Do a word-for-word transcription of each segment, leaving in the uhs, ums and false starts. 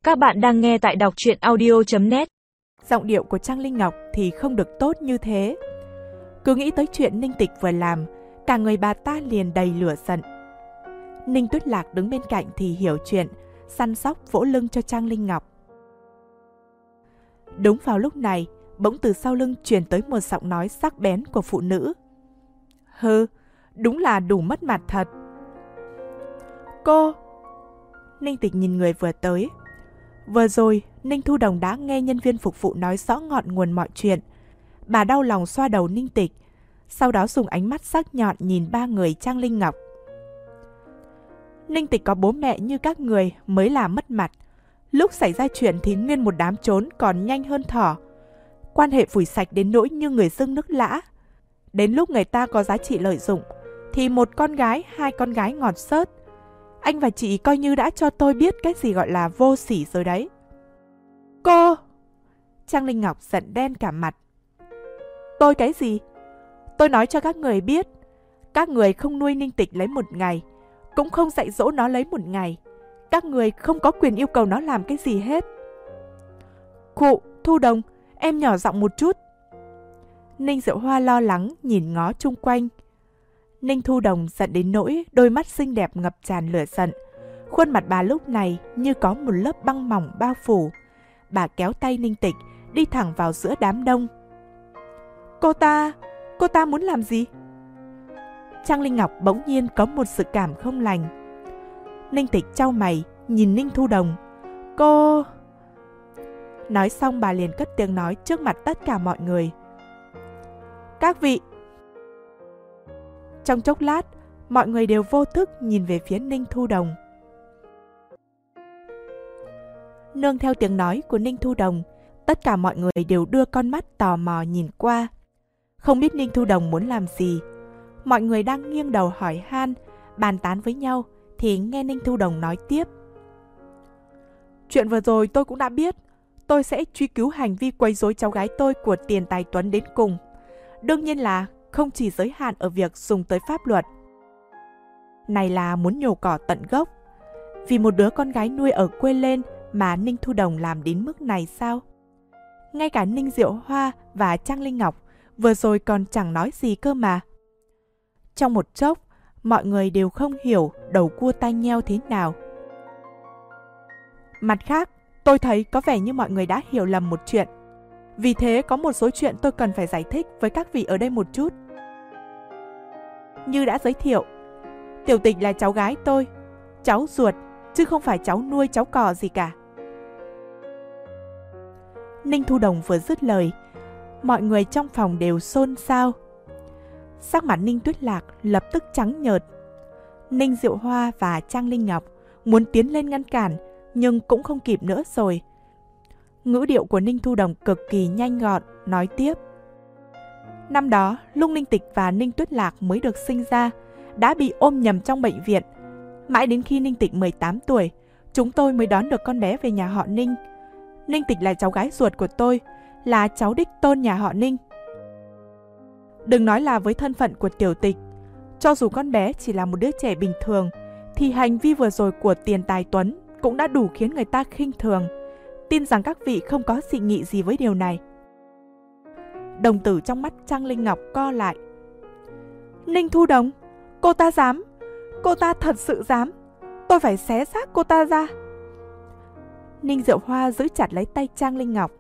Các bạn đang nghe tại đọc truyện audio chấm net. Giọng điệu của Trang Linh Ngọc thì không được tốt như thế. Cứ nghĩ tới chuyện Ninh Tịch vừa làm, cả người bà ta liền đầy lửa giận. Ninh Tuyết Lạc đứng bên cạnh thì hiểu chuyện, săn sóc vỗ lưng cho Trang Linh Ngọc. Đúng vào lúc này, bỗng từ sau lưng truyền tới một giọng nói sắc bén của phụ nữ. Hừ, đúng là đủ mất mặt thật. Cô! Ninh Tịch nhìn người vừa tới. Vừa rồi, Ninh Thu Đồng đã nghe nhân viên phục vụ nói rõ ngọn nguồn mọi chuyện. Bà đau lòng xoa đầu Ninh Tịch, sau đó dùng ánh mắt sắc nhọn nhìn ba người Trang Linh Ngọc. Ninh Tịch có bố mẹ như các người mới là mất mặt. Lúc xảy ra chuyện thì nguyên một đám trốn còn nhanh hơn thỏ. Quan hệ phủi sạch đến nỗi như người dưng nước lã. Đến lúc người ta có giá trị lợi dụng, thì một con gái, hai con gái ngọt xớt. Anh và chị coi như đã cho tôi biết cái gì gọi là vô sỉ rồi đấy. Cô! Trang Linh Ngọc giận đen cả mặt. Tôi cái gì? Tôi nói cho các người biết, các người không nuôi Ninh Tịch lấy một ngày, cũng không dạy dỗ nó lấy một ngày. Các người không có quyền yêu cầu nó làm cái gì hết. Cụ, Thu Đồng, em nhỏ giọng một chút. Ninh Diệu Hoa lo lắng nhìn ngó chung quanh. Ninh Thu Đồng giận đến nỗi đôi mắt xinh đẹp ngập tràn lửa giận. Khuôn mặt bà lúc này như có một lớp băng mỏng bao phủ. Bà kéo tay Ninh Tịch đi thẳng vào giữa đám đông. Cô ta, cô ta muốn làm gì? Trang Linh Ngọc bỗng nhiên có một sự cảm không lành. Ninh Tịch chau mày nhìn Ninh Thu Đồng. Cô... Nói xong bà liền cất tiếng nói trước mặt tất cả mọi người. Các vị! Trong chốc lát, mọi người đều vô thức nhìn về phía Ninh Thu Đồng. Nương theo tiếng nói của Ninh Thu Đồng, tất cả mọi người đều đưa con mắt tò mò nhìn qua. Không biết Ninh Thu Đồng muốn làm gì. Mọi người đang nghiêng đầu hỏi han, bàn tán với nhau, thì nghe Ninh Thu Đồng nói tiếp. Chuyện vừa rồi tôi cũng đã biết. Tôi sẽ truy cứu hành vi quấy rối cháu gái tôi của Tiền Tài Tuấn đến cùng. Đương nhiên là không chỉ giới hạn ở việc dùng tới pháp luật. Này là muốn nhổ cỏ tận gốc. Vì một đứa con gái nuôi ở quê lên mà Ninh Thu Đồng làm đến mức này sao? Ngay cả Ninh Diệu Hoa và Trang Linh Ngọc vừa rồi còn chẳng nói gì cơ mà. Trong một chốc, mọi người đều không hiểu đầu cua tai nheo thế nào. Mặt khác, tôi thấy có vẻ như mọi người đã hiểu lầm một chuyện. Vì thế có một số chuyện tôi cần phải giải thích với các vị ở đây một chút. Như đã giới thiệu, Tiểu Tịch là cháu gái tôi, cháu ruột, chứ không phải cháu nuôi cháu cò gì cả. Ninh Thu Đồng vừa dứt lời, mọi người trong phòng đều xôn xao. Sắc mặt Ninh Tuyết Lạc lập tức trắng nhợt. Ninh Diệu Hoa và Trang Linh Ngọc muốn tiến lên ngăn cản, nhưng cũng không kịp nữa rồi. Ngữ điệu của Ninh Thu Đồng cực kỳ nhanh gọn, nói tiếp. Năm đó, lúc Ninh Tịch và Ninh Tuyết Lạc mới được sinh ra, đã bị ôm nhầm trong bệnh viện. Mãi đến khi Ninh Tịch mười tám tuổi, chúng tôi mới đón được con bé về nhà họ Ninh. Ninh Tịch là cháu gái ruột của tôi, là cháu đích tôn nhà họ Ninh. Đừng nói là với thân phận của Tiểu Tịch, cho dù con bé chỉ là một đứa trẻ bình thường, thì hành vi vừa rồi của Tiền Tài Tuấn cũng đã đủ khiến người ta khinh thường. Tin rằng các vị không có dị nghị gì với điều này. Đồng tử trong mắt Trang Linh Ngọc co lại. Ninh Thu Đồng, cô ta dám, cô ta thật sự dám, tôi phải xé xác cô ta ra. Ninh Diệu Hoa giữ chặt lấy tay Trang Linh Ngọc.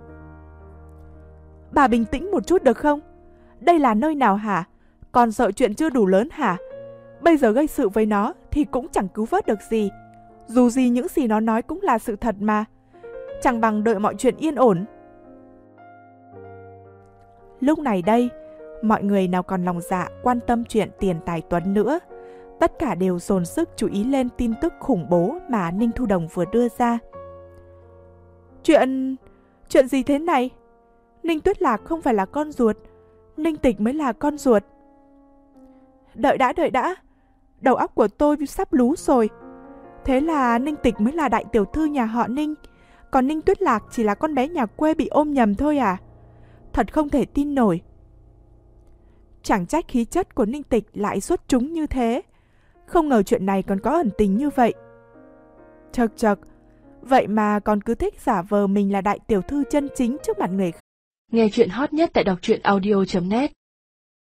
Bà bình tĩnh một chút được không? Đây là nơi nào hả? Còn sợ chuyện chưa đủ lớn hả? Bây giờ gây sự với nó thì cũng chẳng cứu vớt được gì. Dù gì những gì nó nói cũng là sự thật mà. Chẳng bằng đợi mọi chuyện yên ổn. Lúc này đây, mọi người nào còn lòng dạ quan tâm chuyện Tiền Tài Tuấn nữa. Tất cả đều dồn sức chú ý lên tin tức khủng bố mà Ninh Thu Đồng vừa đưa ra. Chuyện... chuyện gì thế này? Ninh Tuyết Lạc không phải là con ruột, Ninh Tịch mới là con ruột. Đợi đã, đợi đã. Đầu óc của tôi sắp lú rồi. Thế là Ninh Tịch mới là đại tiểu thư nhà họ Ninh, còn Ninh Tuyết Lạc chỉ là con bé nhà quê bị ôm nhầm thôi à? Thật không thể tin nổi. Chẳng trách khí chất của Ninh Tịch lại xuất chúng như thế. Không ngờ chuyện này còn có ẩn tình như vậy. Chật chật, vậy mà còn cứ thích giả vờ mình là đại tiểu thư chân chính trước mặt người khác. Nghe chuyện hot nhất tại đọc truyện audio chấm net.